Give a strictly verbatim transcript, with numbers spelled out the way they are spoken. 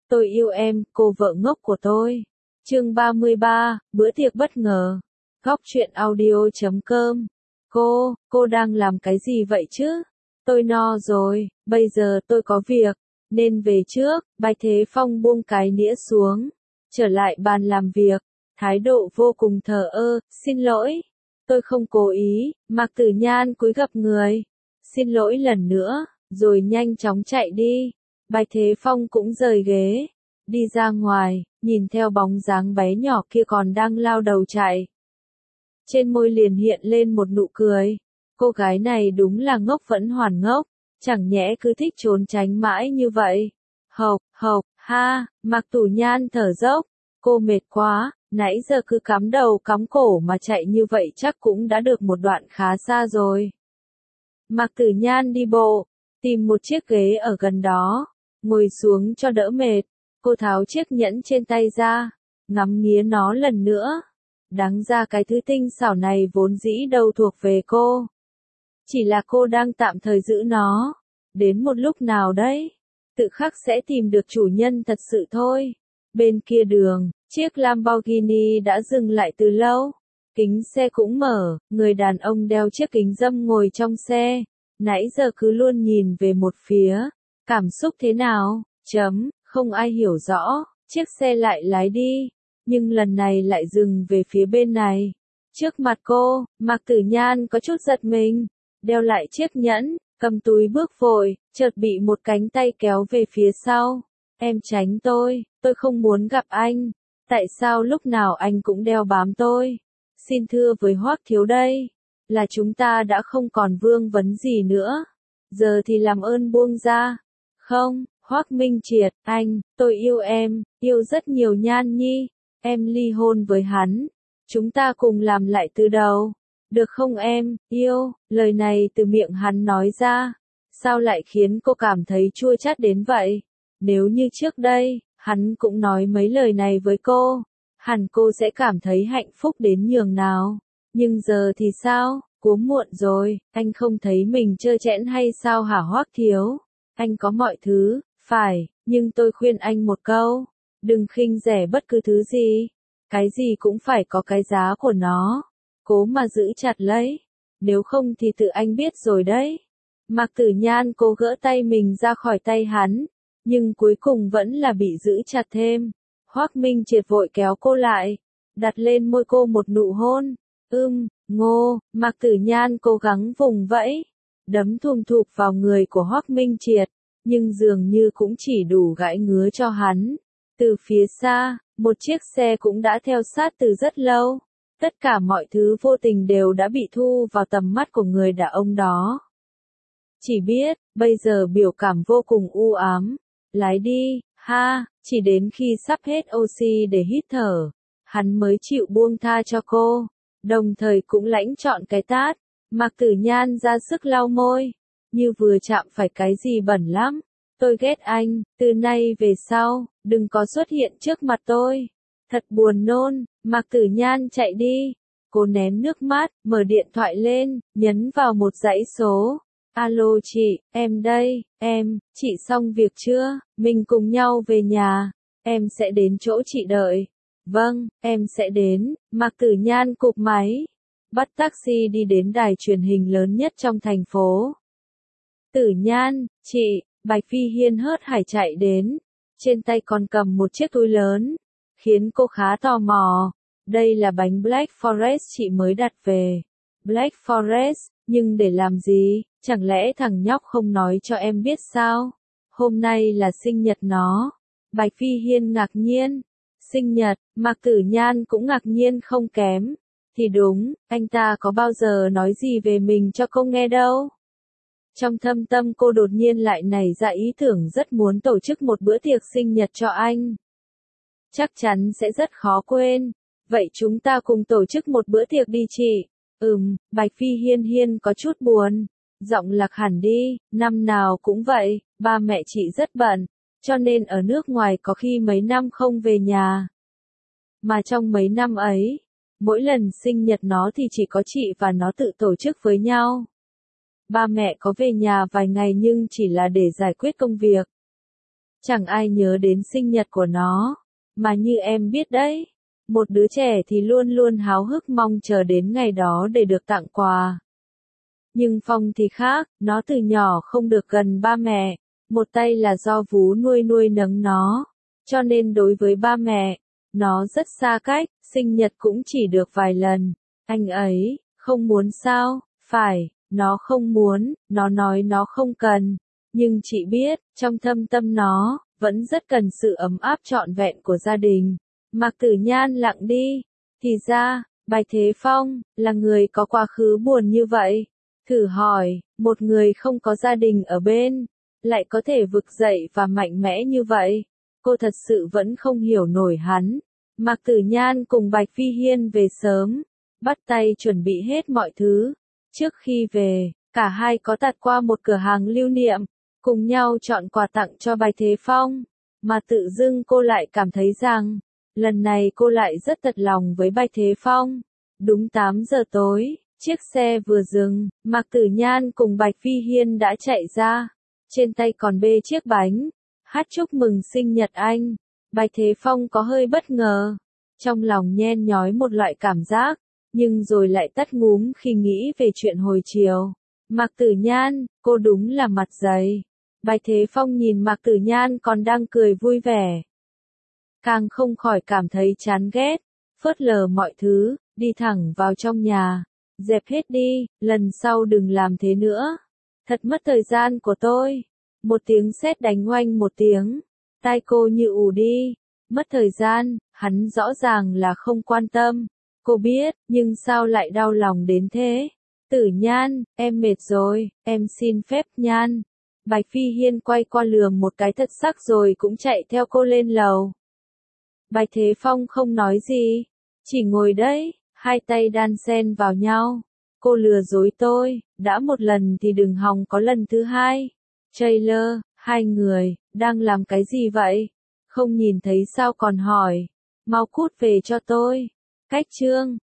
Tôi yêu em, cô vợ ngốc của tôi. Chương ba mươi ba, bữa tiệc bất ngờ. Góc truyện audio chấm com. Cô, cô đang làm cái gì vậy chứ? Tôi no rồi, bây giờ tôi có việc, nên về trước. Bạch Thế Phong buông cái nĩa xuống, trở lại bàn làm việc, thái độ vô cùng thờ ơ. Xin lỗi, tôi không cố ý. Mạc Tử Nhan cúi gập người. Xin lỗi lần nữa, rồi nhanh chóng chạy đi. Bạch Thế Phong cũng rời ghế, đi ra ngoài, nhìn theo bóng dáng bé nhỏ kia còn đang lao đầu chạy. Trên môi liền hiện lên một nụ cười. Cô gái này đúng là ngốc vẫn hoàn ngốc, chẳng nhẽ cứ thích trốn tránh mãi như vậy. Hộc, hộc, ha, Mạc Tử Nhan thở dốc, cô mệt quá, nãy giờ cứ cắm đầu cắm cổ mà chạy như vậy chắc cũng đã được một đoạn khá xa rồi. Mạc Tử Nhan đi bộ, tìm một chiếc ghế ở gần đó, ngồi xuống cho đỡ mệt. Cô tháo chiếc nhẫn trên tay ra, ngắm nghía nó lần nữa. Đáng ra cái thứ tinh xảo này vốn dĩ đâu thuộc về cô. Chỉ là cô đang tạm thời giữ nó. Đến một lúc nào đấy, tự khắc sẽ tìm được chủ nhân thật sự thôi. Bên kia đường, chiếc Lamborghini đã dừng lại từ lâu. Kính xe cũng mở, người đàn ông đeo chiếc kính râm ngồi trong xe. Nãy giờ cứ luôn nhìn về một phía. Cảm xúc thế nào? Chấm, không ai hiểu rõ. Chiếc xe lại lái đi, nhưng lần này lại dừng về phía bên này. Trước mặt cô, Mạc Tử Nhan có chút giật mình, đeo lại chiếc nhẫn, cầm túi bước vội, chợt bị một cánh tay kéo về phía sau. Em tránh tôi, tôi không muốn gặp anh. Tại sao lúc nào anh cũng đeo bám tôi? Xin thưa với Hoắc thiếu đây, là chúng ta đã không còn vương vấn gì nữa. Giờ thì làm ơn buông ra. Không, Hoắc Minh Triệt, anh, tôi yêu em, yêu rất nhiều Nhan Nhi. Em ly hôn với hắn. Chúng ta cùng làm lại từ đầu. Được không em, yêu? Lời này từ miệng hắn nói ra. Sao lại khiến cô cảm thấy chua chát đến vậy? Nếu như trước đây, hắn cũng nói mấy lời này với cô, hẳn cô sẽ cảm thấy hạnh phúc đến nhường nào. Nhưng giờ thì sao? Quá muộn rồi, anh không thấy mình trơ trẽn hay sao hả Hoắc thiếu? Anh có mọi thứ, phải, nhưng tôi khuyên anh một câu. Đừng khinh rẻ bất cứ thứ gì. Cái gì cũng phải có cái giá của nó. Cố mà giữ chặt lấy. Nếu không thì tự anh biết rồi đấy. Mạc Tử Nhan cố gỡ tay mình ra khỏi tay hắn. Nhưng cuối cùng vẫn là bị giữ chặt thêm. Hoắc Minh Triệt vội kéo cô lại. Đặt lên môi cô một nụ hôn. Ưm, ngô, Mạc Tử Nhan cố gắng vùng vẫy. Đấm thùm thụp vào người của Hoắc Minh Triệt. Nhưng dường như cũng chỉ đủ gãi ngứa cho hắn. Từ phía xa, một chiếc xe cũng đã theo sát từ rất lâu. Tất cả mọi thứ vô tình đều đã bị thu vào tầm mắt của người đàn ông đó. Chỉ biết, bây giờ biểu cảm vô cùng u ám. Lái đi, ha, chỉ đến khi sắp hết oxy để hít thở, hắn mới chịu buông tha cho cô. Đồng thời cũng lãnh trọn cái tát. Mạc Tử Nhan ra sức lau môi, như vừa chạm phải cái gì bẩn lắm. Tôi ghét anh, từ nay về sau, đừng có xuất hiện trước mặt tôi. Thật buồn nôn. Mạc Tử Nhan chạy đi. Cô nén nước mắt, mở điện thoại lên, nhấn vào một dãy số. Alo chị, em đây, em, chị xong việc chưa? Mình cùng nhau về nhà. Em sẽ đến chỗ chị đợi. Vâng, em sẽ đến. Mạc Tử Nhan cụp máy, bắt taxi đi đến đài truyền hình lớn nhất trong thành phố. Tử Nhan, chị. Bạch Phi Hiên hớt hải chạy đến, trên tay còn cầm một chiếc túi lớn, khiến cô khá tò mò. Đây là bánh Black Forest chị mới đặt về. Black Forest, nhưng để làm gì? Chẳng lẽ thằng nhóc không nói cho em biết sao? Hôm nay là sinh nhật nó. Bạch Phi Hiên ngạc nhiên. Sinh nhật, Mạc Tử Nhan cũng ngạc nhiên không kém. Thì đúng, anh ta có bao giờ nói gì về mình cho cô nghe đâu. Trong thâm tâm cô đột nhiên lại nảy ra ý tưởng rất muốn tổ chức một bữa tiệc sinh nhật cho anh. Chắc chắn sẽ rất khó quên. Vậy chúng ta cùng tổ chức một bữa tiệc đi chị. Ừm, Bạch Phi Hiên Hiên có chút buồn. Giọng lạc hẳn đi, năm nào cũng vậy, ba mẹ chị rất bận, cho nên ở nước ngoài có khi mấy năm không về nhà. Mà trong mấy năm ấy, mỗi lần sinh nhật nó thì chỉ có chị và nó tự tổ chức với nhau. Ba mẹ có về nhà vài ngày nhưng chỉ là để giải quyết công việc. Chẳng ai nhớ đến sinh nhật của nó, mà như em biết đấy, một đứa trẻ thì luôn luôn háo hức mong chờ đến ngày đó để được tặng quà. Nhưng Phong thì khác, nó từ nhỏ không được gần ba mẹ, một tay là do vú nuôi nuôi nấng nó, cho nên đối với ba mẹ, nó rất xa cách, sinh nhật cũng chỉ được vài lần. Anh ấy, không muốn sao, phải, nó không muốn, nó nói nó không cần, nhưng chị biết, trong thâm tâm nó, vẫn rất cần sự ấm áp trọn vẹn của gia đình. Mạc Tử Nhan lặng đi, thì ra, Bạch Thế Phong, là người có quá khứ buồn như vậy. Thử hỏi, một người không có gia đình ở bên, lại có thể vực dậy và mạnh mẽ như vậy. Cô thật sự vẫn không hiểu nổi hắn. Mạc Tử Nhan cùng Bạch Phi Hiên về sớm, bắt tay chuẩn bị hết mọi thứ. Trước khi về, cả hai có tạt qua một cửa hàng lưu niệm, cùng nhau chọn quà tặng cho Bạch Thế Phong. Mà tự dưng cô lại cảm thấy rằng, lần này cô lại rất thật lòng với Bạch Thế Phong. Đúng tám giờ tối, chiếc xe vừa dừng, Mạc Tử Nhan cùng Bạch Phi Hiên đã chạy ra. Trên tay còn bê chiếc bánh, hát chúc mừng sinh nhật anh. Bạch Thế Phong có hơi bất ngờ, trong lòng nhen nhói một loại cảm giác, nhưng rồi lại tắt ngúm khi nghĩ về chuyện hồi chiều. Mạc Tử Nhan, cô đúng là mặt dày. Bạch Thế Phong nhìn Mạc Tử Nhan còn đang cười vui vẻ, càng không khỏi cảm thấy chán ghét, phớt lờ mọi thứ, đi thẳng vào trong nhà. Dẹp hết đi, lần sau đừng làm thế nữa. Thật mất thời gian của tôi. Một tiếng sét đánh oanh một tiếng. Tai cô như ù đi. Mất thời gian, hắn rõ ràng là không quan tâm. Cô biết, nhưng sao lại đau lòng đến thế? Tử Nhan, em mệt rồi, em xin phép Nhan. Bạch Phi Hiên quay qua lườm một cái thật sắc rồi cũng chạy theo cô lên lầu. Bạch Thế Phong không nói gì, chỉ ngồi đấy, hai tay đan xen vào nhau. Cô lừa dối tôi, đã một lần thì đừng hòng có lần thứ hai. Taylor, hai người, đang làm cái gì vậy? Không nhìn thấy sao còn hỏi. Mau cút về cho tôi. Cách chương